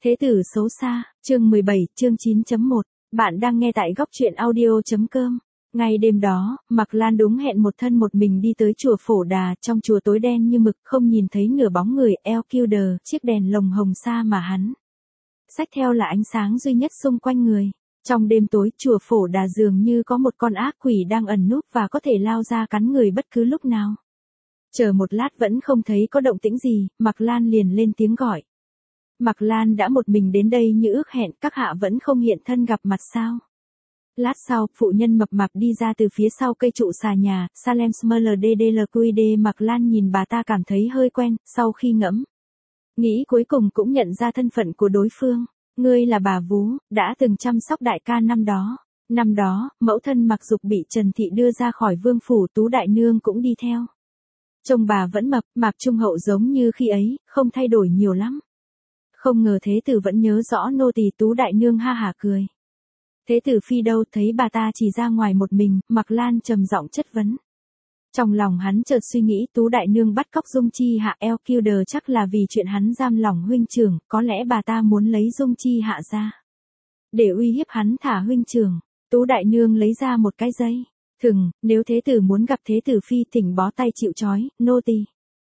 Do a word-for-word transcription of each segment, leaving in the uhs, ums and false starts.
Thế tử xấu xa, chương mười bảy, chương chín chấm một. Bạn đang nghe tại góc truyện audio.com. Ngay đêm đó, Mạc Lan đúng hẹn một thân một mình đi tới chùa Phổ Đà, trong chùa tối đen như mực, không nhìn thấy nửa bóng người. El Kildare, chiếc đèn lồng hồng xa mà hắn xách theo là ánh sáng duy nhất xung quanh người. Trong đêm tối, chùa Phổ Đà dường như có một con ác quỷ đang ẩn núp và có thể lao ra cắn người bất cứ lúc nào. Chờ một lát vẫn không thấy có động tĩnh gì, Mạc Lan liền lên tiếng gọi. Mạc Lan đã một mình đến đây như ước hẹn, các hạ vẫn không hiện thân gặp mặt sao? Lát sau, phụ nhân mập mạp đi ra từ phía sau cây trụ xà nhà, Salem Smlddlqd. Mạc Lan nhìn bà ta cảm thấy hơi quen, sau khi ngẫm nghĩ cuối cùng cũng nhận ra thân phận của đối phương. Ngươi là bà Vú, đã từng chăm sóc đại ca năm đó. Năm đó, mẫu thân Mạc Dục bị Trần Thị đưa ra khỏi vương phủ, Tú đại nương cũng đi theo. Trông bà vẫn mập, Mạc Trung Hậu giống như khi ấy, không thay đổi nhiều lắm. Không ngờ thế tử vẫn nhớ rõ nô tỳ. Tú đại nương ha hả cười. Thế tử phi đâu? Thấy bà ta chỉ ra ngoài một mình, Mạc Lan trầm giọng chất vấn. Trong lòng hắn chợt suy nghĩ, Tú đại nương bắt cóc Dung Chi Hạ. El Kildare chắc là vì chuyện hắn giam lỏng huynh trưởng, có lẽ bà ta muốn lấy Dung Chi Hạ ra để uy hiếp hắn thả huynh trưởng. Tú đại nương lấy ra một cái dây thừng, nếu thế tử muốn gặp thế tử phi, thỉnh bó tay chịu trói, nô tỳ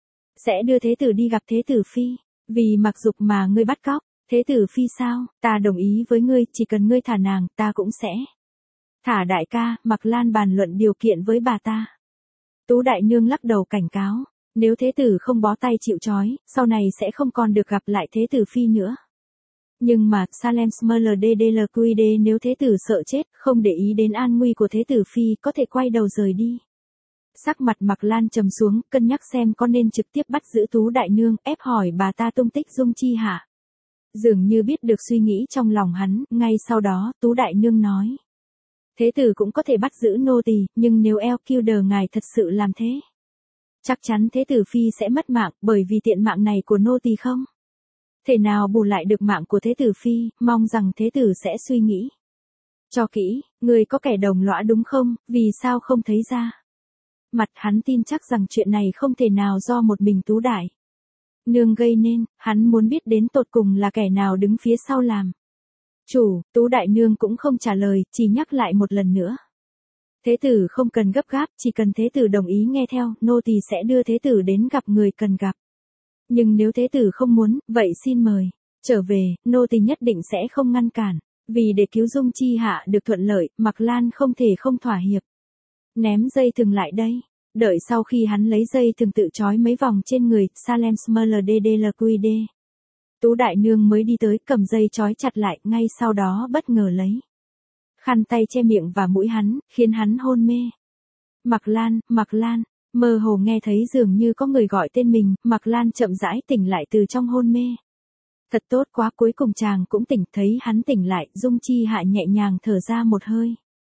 sẽ đưa thế tử đi gặp thế tử phi. Vì Mạc Dục mà ngươi bắt cóc thế tử phi sao? Ta đồng ý với ngươi, chỉ cần ngươi thả nàng, ta cũng sẽ thả đại ca. Mạc Lan bàn luận điều kiện với bà ta. Tú đại nương lắc đầu cảnh cáo, nếu thế tử không bó tay chịu trói, sau này sẽ không còn được gặp lại thế tử phi nữa. Nhưng mà, Salem Smlddlqd, nếu thế tử sợ chết, không để ý đến an nguy của thế tử phi, có thể quay đầu rời đi. Sắc mặt Mạc Lan trầm xuống, cân nhắc xem có nên trực tiếp bắt giữ Tú đại nương, ép hỏi bà ta tung tích Dung Chi Hạ. Dường như biết được suy nghĩ trong lòng hắn, ngay sau đó, Tú đại nương nói. Thế tử cũng có thể bắt giữ nô tỳ, nhưng nếu El Kildare ngài thật sự làm thế, chắc chắn thế tử phi sẽ mất mạng, bởi vì tiện mạng này của nô tỳ không thể nào bù lại được mạng của thế tử phi, mong rằng thế tử sẽ suy nghĩ cho kỹ. Người có kẻ đồng lõa đúng không? Vì sao không thấy ra mặt? Hắn tin chắc rằng chuyện này không thể nào do một mình Tú đại nương gây nên, hắn muốn biết đến tột cùng là kẻ nào đứng phía sau làm chủ. Tú đại nương cũng không trả lời, chỉ nhắc lại một lần nữa. Thế tử không cần gấp gáp, chỉ cần thế tử đồng ý nghe theo, nô tỳ sẽ đưa thế tử đến gặp người cần gặp. Nhưng nếu thế tử không muốn, vậy xin mời trở về, nô tỳ nhất định sẽ không ngăn cản. Vì để cứu Dung Chi Hạ được thuận lợi, Mạc Lan không thể không thỏa hiệp. Ném dây thừng lại đây. Đợi sau khi hắn lấy dây thừng tự trói mấy vòng trên người, Salem Smlddlqd. Tú đại nương mới đi tới, cầm dây trói chặt lại, ngay sau đó bất ngờ lấy khăn tay che miệng và mũi hắn, khiến hắn hôn mê. Mạc Lan, Mạc Lan, mơ hồ nghe thấy dường như có người gọi tên mình, Mạc Lan chậm rãi tỉnh lại từ trong hôn mê. Thật tốt quá, cuối cùng chàng cũng tỉnh. Thấy hắn tỉnh lại, Dung Chi Hạ nhẹ nhàng thở ra một hơi.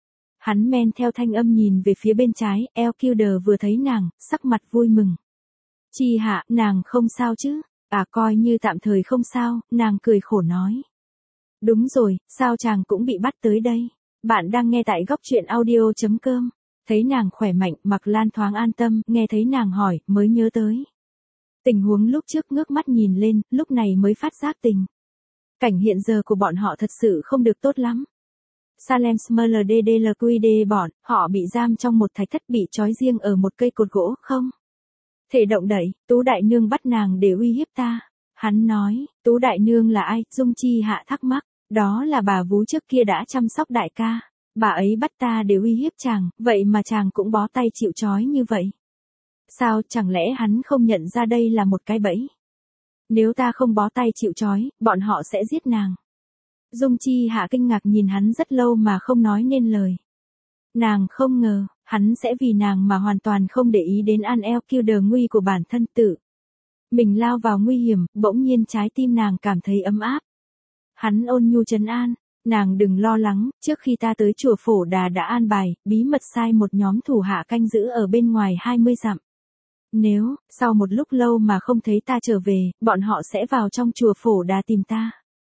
Hắn men theo thanh âm nhìn về phía bên trái, El Kildare vừa thấy nàng, sắc mặt vui mừng. Chi Hạ, nàng không sao chứ? À, coi như tạm thời không sao, nàng cười khổ nói. Đúng rồi, sao chàng cũng bị bắt tới đây? Bạn đang nghe tại góc truyện audio.com. Thấy nàng khỏe mạnh, Mạc Lan thoáng an tâm, nghe thấy nàng hỏi, mới nhớ tới tình huống lúc trước, ngước mắt nhìn lên, lúc này mới phát giác tình cảnh hiện giờ của bọn họ thật sự không được tốt lắm. Salem Smlddlqd bọn họ bị giam trong một thạch thất, bị trói riêng ở một cây cột gỗ, không thể động đậy. Tú đại nương bắt nàng để uy hiếp ta. Hắn nói. Tú đại nương là ai? Dung Chi Hạ thắc mắc. Đó là bà Vú trước kia đã chăm sóc đại ca. Bà ấy bắt ta để uy hiếp chàng, vậy mà chàng cũng bó tay chịu trói như vậy. Sao, chẳng lẽ hắn không nhận ra đây là một cái bẫy? Nếu ta không bó tay chịu trói, bọn họ sẽ giết nàng. Dung Chi Hạ kinh ngạc nhìn hắn rất lâu mà không nói nên lời. Nàng không ngờ, hắn sẽ vì nàng mà hoàn toàn không để ý đến an El Kildare nguy của bản thân tự. Mình lao vào nguy hiểm, bỗng nhiên trái tim nàng cảm thấy ấm áp. Hắn ôn nhu trấn an, nàng đừng lo lắng, trước khi ta tới chùa Phổ Đà đã an bài, bí mật sai một nhóm thủ hạ canh giữ ở bên ngoài hai mươi dặm. Nếu, sau một lúc lâu mà không thấy ta trở về, bọn họ sẽ vào trong chùa Phổ Đà tìm ta.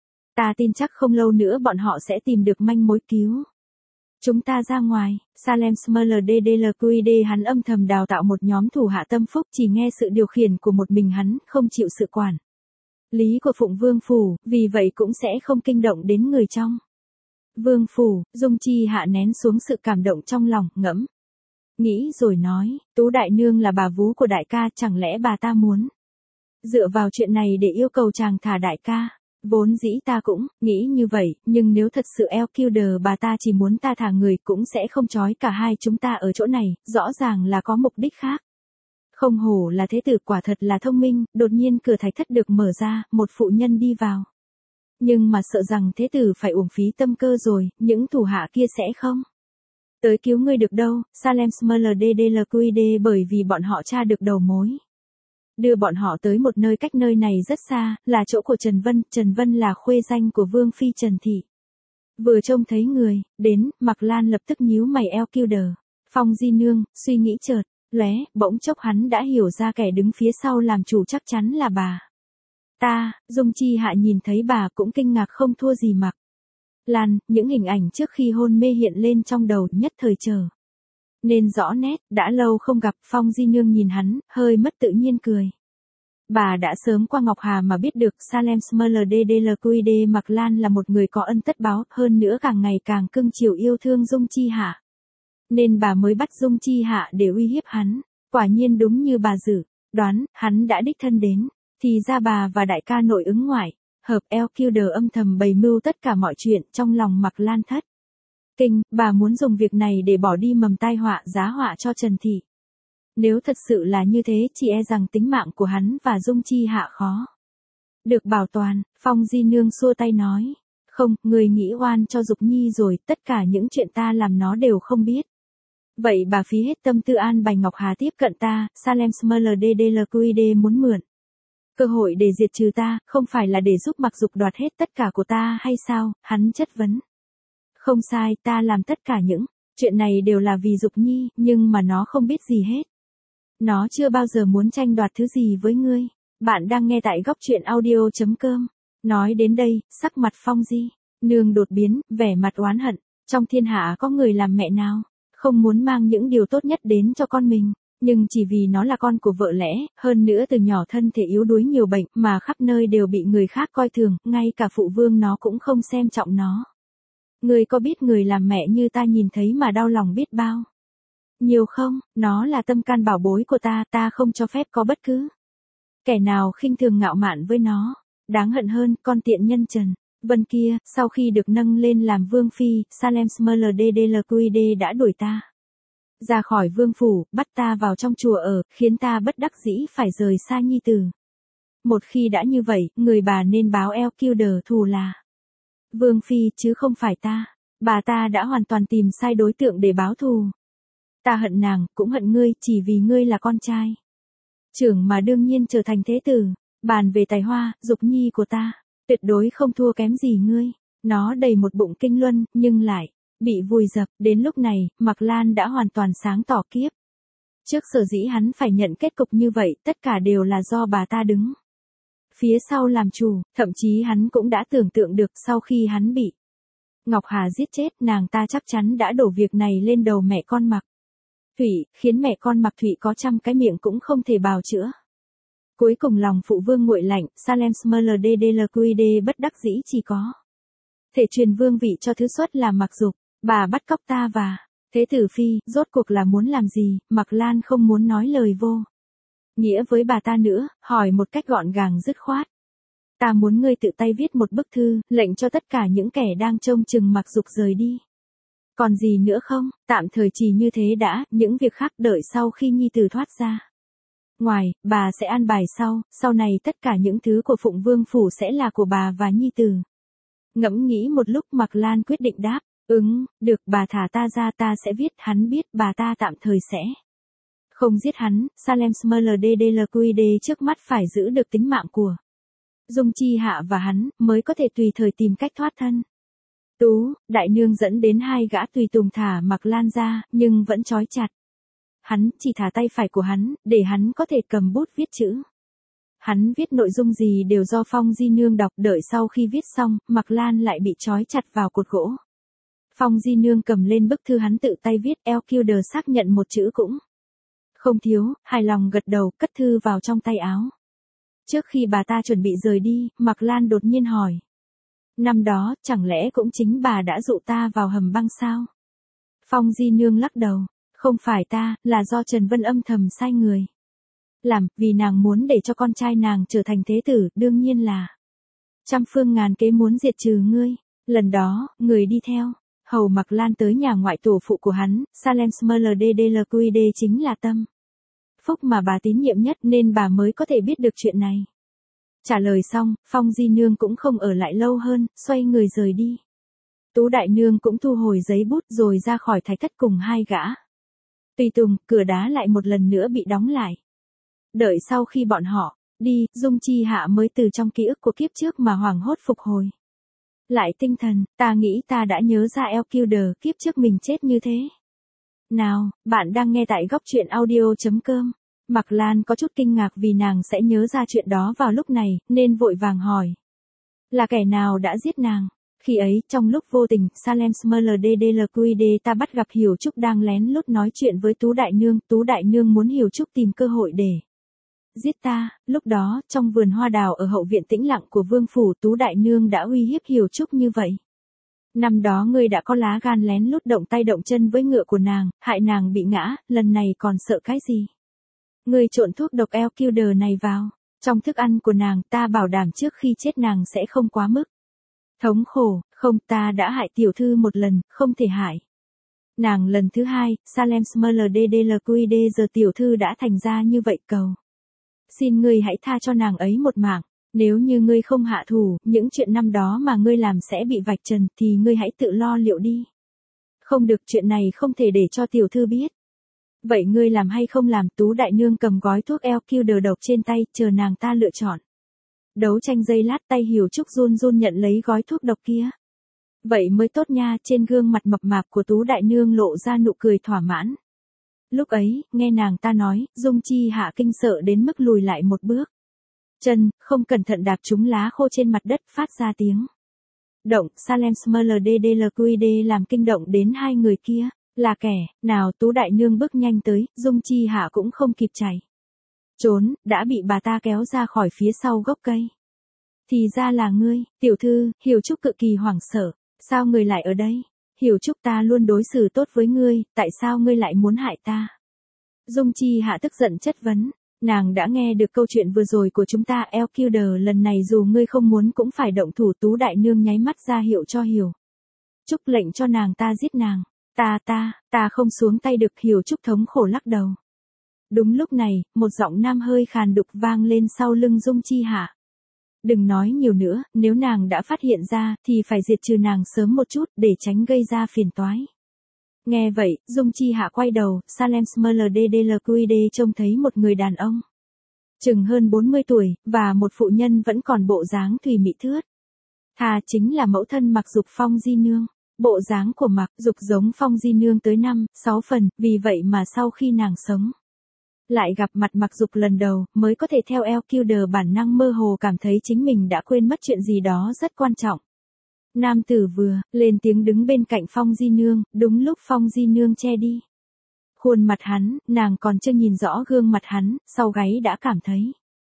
Ta tin chắc không lâu nữa bọn họ sẽ tìm được manh mối cứu chúng ta ra ngoài. Salem Smlddlqd. Hắn âm thầm đào tạo một nhóm thủ hạ tâm phúc, chỉ nghe sự điều khiển của một mình hắn, không chịu sự quản lý của Phụng Vương Phủ, vì vậy cũng sẽ không kinh động đến người trong Vương Phủ. Dung Chi Hạ nén xuống sự cảm động trong lòng, ngẫm nghĩ rồi nói, Tú đại nương là bà vú của đại ca, chẳng lẽ bà ta muốn dựa vào chuyện này để yêu cầu chàng thả đại ca? Vốn dĩ ta cũng nghĩ như vậy, nhưng nếu thật sự eo kiu đờ bà ta chỉ muốn ta thả người cũng sẽ không trói cả hai chúng ta ở chỗ này, rõ ràng là có mục đích khác. Không hổ là thế tử, quả thật là thông minh. Đột nhiên cửa thạch thất được mở ra, một phụ nhân đi vào. Nhưng mà sợ rằng thế tử phải uổng phí tâm cơ rồi, những thủ hạ kia sẽ không tới cứu ngươi được đâu. Salem Smldddlqd, bởi vì bọn họ tra được đầu mối, đưa bọn họ tới một nơi cách nơi này rất xa, là chỗ của Trần Vân. Trần Vân là khuê danh của Vương Phi Trần Thị. Vừa trông thấy người đến, Mạc Lan lập tức nhíu mày, eo kiu đờ. Phong Di Nương, suy nghĩ chợt lóe, bỗng chốc hắn đã hiểu ra kẻ đứng phía sau làm chủ chắc chắn là bà ta. Dung Chi Hạ nhìn thấy bà cũng kinh ngạc không thua gì Mạc Lan, những hình ảnh trước khi hôn mê hiện lên trong đầu, nhất thời chờ nên rõ nét. Đã lâu không gặp. Phong Di Nương nhìn hắn, hơi mất tự nhiên cười. Bà đã sớm qua Ngọc Hà mà biết được Salem Smldddlqd Mạc Lan là một người có ân tất báo, hơn nữa càng ngày càng cưng chiều yêu thương Dung Chi Hạ, nên bà mới bắt Dung Chi Hạ để uy hiếp hắn. Quả nhiên đúng như bà dự đoán, hắn đã đích thân đến. Thì ra bà và đại ca nội ứng ngoại hợp, eo kiu đờ âm thầm bày mưu tất cả mọi chuyện. Trong lòng Mạc Lan thất kinh, bà muốn dùng việc này để bỏ đi mầm tai họa giá họa cho Trần Thị. Nếu thật sự là như thế, chỉ e rằng tính mạng của hắn và Dung Chi Hạ khó được bảo toàn. Phong Di Nương xua tay nói, không, người nghĩ oan cho Dục Nhi rồi, tất cả những chuyện ta làm nó đều không biết. Vậy bà phí hết tâm tư an bài Ngọc Hà tiếp cận ta. Salem Smldddlqd muốn mượn cơ hội để diệt trừ ta, không phải là để giúp Mạc Dục đoạt hết tất cả của ta hay sao? Hắn chất vấn. Không sai, ta làm tất cả những chuyện này đều là vì Dục Nhi, nhưng mà nó không biết gì hết. Nó chưa bao giờ muốn tranh đoạt thứ gì với ngươi. Bạn đang nghe tại góc truyện audio chấm com. Nói đến đây, sắc mặt Phong Di Nương đột biến, vẻ mặt oán hận. Trong thiên hạ có người làm mẹ nào không muốn mang những điều tốt nhất đến cho con mình, nhưng chỉ vì nó là con của vợ lẽ, hơn nữa từ nhỏ thân thể yếu đuối nhiều bệnh, mà khắp nơi đều bị người khác coi thường, ngay cả phụ vương nó cũng không xem trọng nó. Ngươi có biết người làm mẹ như ta nhìn thấy mà đau lòng biết bao nhiều không? Nó là tâm can bảo bối của ta, ta không cho phép có bất cứ kẻ nào khinh thường ngạo mạn với nó. Đáng hận hơn, con tiện nhân Trần Vân kia, sau khi được nâng lên làm vương phi, Salem Smldddlqd đã đuổi ta ra khỏi vương phủ, bắt ta vào trong chùa ở, khiến ta bất đắc dĩ phải rời xa nhi tử. Một khi đã như vậy, người bà nên báo eo kiu đờ thù là vương phi, chứ không phải ta. Bà ta đã hoàn toàn tìm sai đối tượng để báo thù. Ta hận nàng, cũng hận ngươi, chỉ vì ngươi là con trai trưởng mà đương nhiên trở thành thế tử. Bàn về tài hoa, Dục Nhi của ta tuyệt đối không thua kém gì ngươi. Nó đầy một bụng kinh luân, nhưng lại bị vùi dập. Đến lúc này, Mạc Lan đã hoàn toàn sáng tỏ kiếp trước sở dĩ hắn phải nhận kết cục như vậy, tất cả đều là do bà ta đứng phía sau làm chủ. Thậm chí hắn cũng đã tưởng tượng được sau khi hắn bị Ngọc Hà giết chết, nàng ta chắc chắn đã đổ việc này lên đầu mẹ con Mạc Thụy, khiến mẹ con Mạc Thụy có trăm cái miệng cũng không thể bào chữa. Cuối cùng lòng phụ vương nguội lạnh, Salem Smldddlqd bất đắc dĩ chỉ có thể truyền vương vị cho thứ xuất là Mạc Dục. Bà bắt cóc ta và thế tử phi, rốt cuộc là muốn làm gì? Mạc Lan không muốn nói lời vô nghĩa với bà ta nữa, hỏi một cách gọn gàng dứt khoát. Ta muốn ngươi tự tay viết một bức thư, lệnh cho tất cả những kẻ đang trông chừng Mạc Dục rời đi. Còn gì nữa không? Tạm thời chỉ như thế đã, những việc khác đợi sau khi nhi tử thoát ra ngoài, bà sẽ an bài sau, sau này tất cả những thứ của Phụng Vương Phủ sẽ là của bà và nhi tử. Ngẫm nghĩ một lúc, Mạc Lan quyết định đáp, ứng, được, bà thả ta ra, ta sẽ viết. Hắn biết bà ta tạm thời sẽ không giết hắn. Salem Smldddlqd trước mắt phải giữ được tính mạng của Dung Chi Hạ và hắn, mới có thể tùy thời tìm cách thoát thân. Tú, đại nương dẫn đến hai gã tùy tùng thả Mạc Lan ra, nhưng vẫn trói chặt hắn, chỉ thả tay phải của hắn, để hắn có thể cầm bút viết chữ. Hắn viết nội dung gì đều do Phong Di Nương đọc, đợi sau khi viết xong, Mạc Lan lại bị trói chặt vào cột gỗ. Phong Di Nương cầm lên bức thư hắn tự tay viết, eo kiu đờ xác nhận một chữ cũng không thiếu, hài lòng gật đầu, cất thư vào trong tay áo. Trước khi bà ta chuẩn bị rời đi, Mạc Lan đột nhiên hỏi. Năm đó, chẳng lẽ cũng chính bà đã dụ ta vào hầm băng sao? Phong Di Nương lắc đầu. Không phải ta, là do Trần Vân âm thầm sai người làm, vì nàng muốn để cho con trai nàng trở thành thế tử, đương nhiên là trăm phương ngàn kế muốn diệt trừ ngươi. Lần đó, người đi theo hầu Mạc Lan tới nhà ngoại tổ phụ của hắn, Salem Smldddlqd chính là tâm phúc mà bà tín nhiệm nhất nên bà mới có thể biết được chuyện này. Trả lời xong, Phong Di Nương cũng không ở lại lâu hơn, xoay người rời đi. Tú Đại Nương cũng thu hồi giấy bút rồi ra khỏi thái thất cùng hai gã tùy tùng, cửa đá lại một lần nữa bị đóng lại. Đợi sau khi bọn họ đi, Dung Chi Hạ mới từ trong ký ức của kiếp trước mà hoảng hốt phục hồi lại tinh thần. Ta nghĩ ta đã nhớ ra Elkilder kiếp trước mình chết như thế. Nào, bạn đang nghe tại góc truyện audio.com. Mạc Lan có chút kinh ngạc vì nàng sẽ nhớ ra chuyện đó vào lúc này, nên vội vàng hỏi. Là kẻ nào đã giết nàng? Khi ấy, trong lúc vô tình, Salem Smldddlqd ta bắt gặp Hiểu Trúc đang lén lút nói chuyện với Tú Đại Nương. Tú Đại Nương muốn Hiểu Trúc tìm cơ hội để giết ta. Lúc đó, trong vườn hoa đào ở hậu viện tĩnh lặng của vương phủ, Tú Đại Nương đã uy hiếp Hiểu Trúc như vậy. Năm đó ngươi đã có lá gan lén lút động tay động chân với ngựa của nàng, hại nàng bị ngã, lần này còn sợ cái gì? Ngươi trộn thuốc độc Elkilder này vào trong thức ăn của nàng, ta bảo đảm trước khi chết nàng sẽ không quá mức thống khổ. Không, ta đã hại tiểu thư một lần, không thể hại nàng lần thứ hai. Salem Smldddlqd giờ tiểu thư đã thành ra như vậy, cầu xin ngươi hãy tha cho nàng ấy một mạng. Nếu như ngươi không hạ thủ, những chuyện năm đó mà ngươi làm sẽ bị vạch trần, thì ngươi hãy tự lo liệu đi. Không được, chuyện này không thể để cho tiểu thư biết. Vậy ngươi làm hay không làm? Tú Đại Nương cầm gói thuốc Elkilder độc trên tay, chờ nàng ta lựa chọn. Đấu tranh giây lát, tay Hiểu Trúc run run nhận lấy gói thuốc độc kia. Vậy mới tốt nha. Trên gương mặt mập mạp của Tú Đại Nương lộ ra nụ cười thỏa mãn. Lúc ấy, nghe nàng ta nói, Dung Chi Hạ kinh sợ đến mức lùi lại một bước. Chân, không cẩn thận đạp trúng lá khô trên mặt đất, phát ra tiếng động. Salem Smldddlqd làm kinh động đến hai người kia. Là kẻ nào? Tú Đại Nương bước nhanh tới, Dung Chi Hạ cũng không kịp chạy trốn, đã bị bà ta kéo ra khỏi phía sau gốc cây. Thì ra là ngươi, tiểu thư. Hiểu Trúc cực kỳ hoảng sợ. Sao ngươi lại ở đây? Hiểu Trúc, ta luôn đối xử tốt với ngươi, tại sao ngươi lại muốn hại ta? Dung Chi Hạ tức giận chất vấn. Nàng đã nghe được câu chuyện vừa rồi của chúng ta. Elkilder lần này dù ngươi không muốn cũng phải động thủ. Tú Đại Nương nháy mắt ra hiệu cho Hiểu Trúc lệnh cho nàng ta giết nàng. Ta ta, ta không xuống tay được. Hiểu Trúc thống khổ lắc đầu. Đúng lúc này, một giọng nam hơi khàn đục vang lên sau lưng Dung Chi Hạ. Đừng nói nhiều nữa, nếu nàng đã phát hiện ra, thì phải diệt trừ nàng sớm một chút, để tránh gây ra phiền toái. Nghe vậy, Dung Chi Hạ quay đầu, Salem Smldddlqd trông thấy một người đàn ông chừng hơn bốn mươi tuổi, và một phụ nhân vẫn còn bộ dáng thùy mị thướt tha, chính là mẫu thân Mạc Dục Phong Di Nương. Bộ dáng của Mạc Dục giống Phong Di Nương tới năm, sáu phần, vì vậy mà sau khi nàng sống lại gặp mặt Mạc Dục lần đầu, mới có thể theo Elkilder bản năng mơ hồ cảm thấy chính mình đã quên mất chuyện gì đó rất quan trọng. Nam tử vừa lên tiếng đứng bên cạnh Phong Di Nương, đúng lúc Phong Di Nương che đi khuôn mặt hắn, nàng còn chưa nhìn rõ gương mặt hắn, sau gáy đã cảm thấy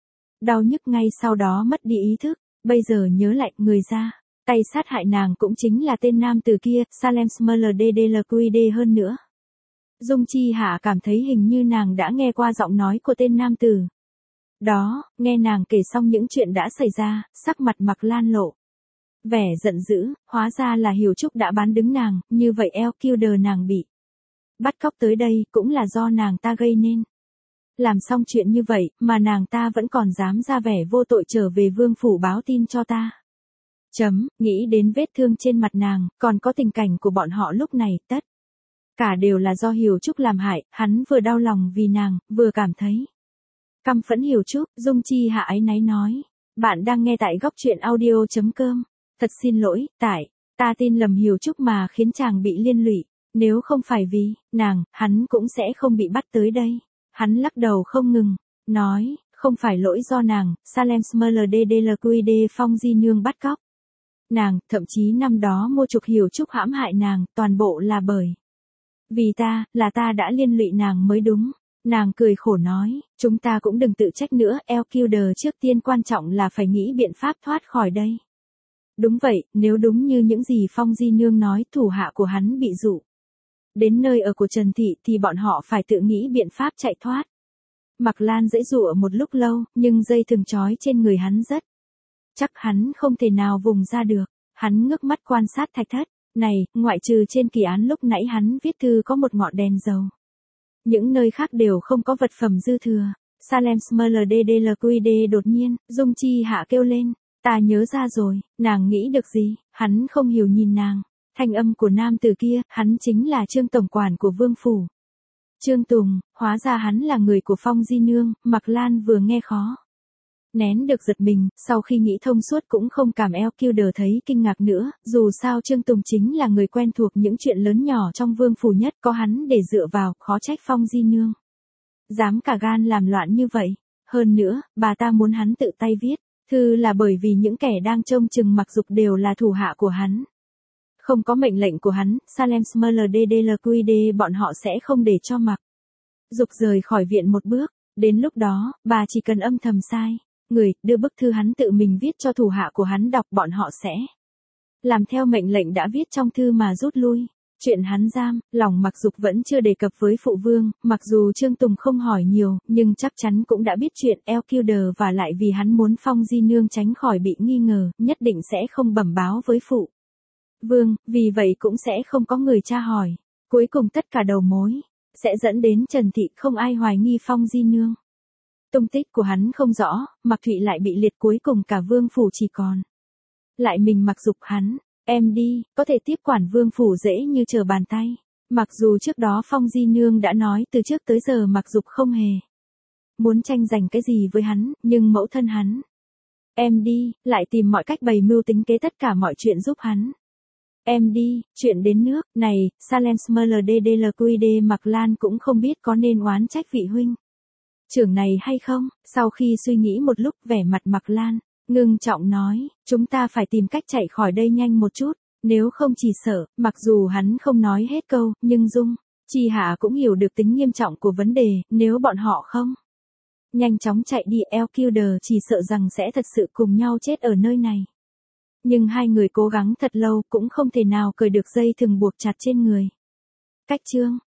đau nhức, ngay sau đó mất đi ý thức. Bây giờ nhớ lại, người ra tay sát hại nàng cũng chính là tên nam tử kia, Salem Smldddlqd. Hơn nữa, Dung Chi Hạ cảm thấy hình như nàng đã nghe qua giọng nói của tên nam tử đó. Nghe nàng kể xong những chuyện đã xảy ra, sắc mặt Mạc Lan lộ vẻ giận dữ. Hóa ra là Hiểu Trúc đã bán đứng nàng, như vậy Elkilder nàng bị bắt cóc tới đây cũng là do nàng ta gây nên. Làm xong chuyện như vậy, mà nàng ta vẫn còn dám ra vẻ vô tội trở về vương phủ báo tin cho ta. Chấm, nghĩ đến vết thương trên mặt nàng, còn có tình cảnh của bọn họ lúc này, tất cả đều là do Hiểu Trúc làm hại. Hắn vừa đau lòng vì nàng, vừa cảm thấy căm phẫn Hiểu Trúc. Dung Chi Hạ áy náy nói. Bạn đang nghe tại góc truyện audio.com. Thật xin lỗi, tại ta tin lầm Hiểu Trúc mà khiến chàng bị liên lụy. Nếu không phải vì nàng, hắn cũng sẽ không bị bắt tới đây. Hắn lắc đầu không ngừng, nói, không phải lỗi do nàng. Salem Smldddlqd. Phong Di Nương bắt cóc nàng, thậm chí năm đó mua chuộc Hiểu Trúc hãm hại nàng, toàn bộ là bởi vì ta, là ta đã liên lụy nàng mới đúng. Nàng cười khổ nói, chúng ta cũng đừng tự trách nữa, Elkilder trước tiên quan trọng là phải nghĩ biện pháp thoát khỏi đây. Đúng vậy, nếu đúng như những gì Phong Di Nương nói, thủ hạ của hắn bị dụ đến nơi ở của Trần Thị thì bọn họ phải tự nghĩ biện pháp chạy thoát. Mạc Lan giãy giụa một lúc lâu, nhưng dây thừng trói trên người hắn rất chắc, hắn không thể nào vùng ra được. Hắn ngước mắt quan sát thạch thất. Này, ngoại trừ trên kỳ án lúc nãy hắn viết thư có một ngọn đèn dầu. Những nơi khác đều không có vật phẩm dư thừa. Salem Smlddlqd đột nhiên, Dung Chi Hạ kêu lên. Ta nhớ ra rồi, nàng nghĩ được gì? Hắn không hiểu nhìn nàng. Thanh âm của nam tử kia, hắn chính là Trương tổng quản của Vương phủ. Trương Tùng, hóa ra hắn là người của Phong Di Nương. Mạc Lan vừa nghe khó nén được giật mình, sau khi nghĩ thông suốt cũng không cảm Elkilder thấy kinh ngạc nữa, dù sao Trương Tùng chính là người quen thuộc những chuyện lớn nhỏ trong Vương phủ nhất, có hắn để dựa vào, khó trách Phong Di Nương dám cả gan làm loạn như vậy. Hơn nữa, bà ta muốn hắn tự tay viết thư là bởi vì những kẻ đang trông chừng Mạc Dục đều là thủ hạ của hắn. Không có mệnh lệnh của hắn, Salem Smlddlqd bọn họ sẽ không để cho Mạc Dục rời khỏi viện một bước. Đến lúc đó, bà chỉ cần âm thầm sai người, đưa bức thư hắn tự mình viết cho thủ hạ của hắn đọc, bọn họ sẽ làm theo mệnh lệnh đã viết trong thư mà rút lui. Chuyện hắn giam, lòng Mạc Dục vẫn chưa đề cập với phụ vương, mặc dù Trương Tùng không hỏi nhiều, nhưng chắc chắn cũng đã biết chuyện Elkilder, và lại vì hắn muốn Phong Di Nương tránh khỏi bị nghi ngờ, nhất định sẽ không bẩm báo với phụ vương, vì vậy cũng sẽ không có người tra hỏi. Cuối cùng tất cả đầu mối sẽ dẫn đến Trần Thị, không ai hoài nghi Phong Di Nương. Tung tích của hắn không rõ, Mạc Thụy lại bị liệt, cuối cùng cả Vương phủ chỉ còn lại mình Mạc Dục. Hắn, em đi, có thể tiếp quản Vương phủ dễ như trở bàn tay. Mặc dù trước đó Phong Di Nương đã nói từ trước tới giờ Mạc Dục không hề muốn tranh giành cái gì với hắn, nhưng mẫu thân hắn, em đi, lại tìm mọi cách bày mưu tính kế tất cả mọi chuyện giúp hắn. Em đi, chuyện đến nước này, Salem Smlddlqd Mạc Lan cũng không biết có nên oán trách vị huynh trưởng này hay không. Sau khi suy nghĩ một lúc, vẻ mặt Mạc Lan ngưng trọng nói, chúng ta phải tìm cách chạy khỏi đây nhanh một chút, nếu không chỉ sợ. Mặc dù hắn không nói hết câu, nhưng Dung Chi Hạ cũng hiểu được tính nghiêm trọng của vấn đề, nếu bọn họ không nhanh chóng chạy đi, Elkilder chỉ sợ rằng sẽ thật sự cùng nhau chết ở nơi này. Nhưng hai người cố gắng thật lâu cũng không thể nào cởi được dây thừng buộc chặt trên người. Cách chương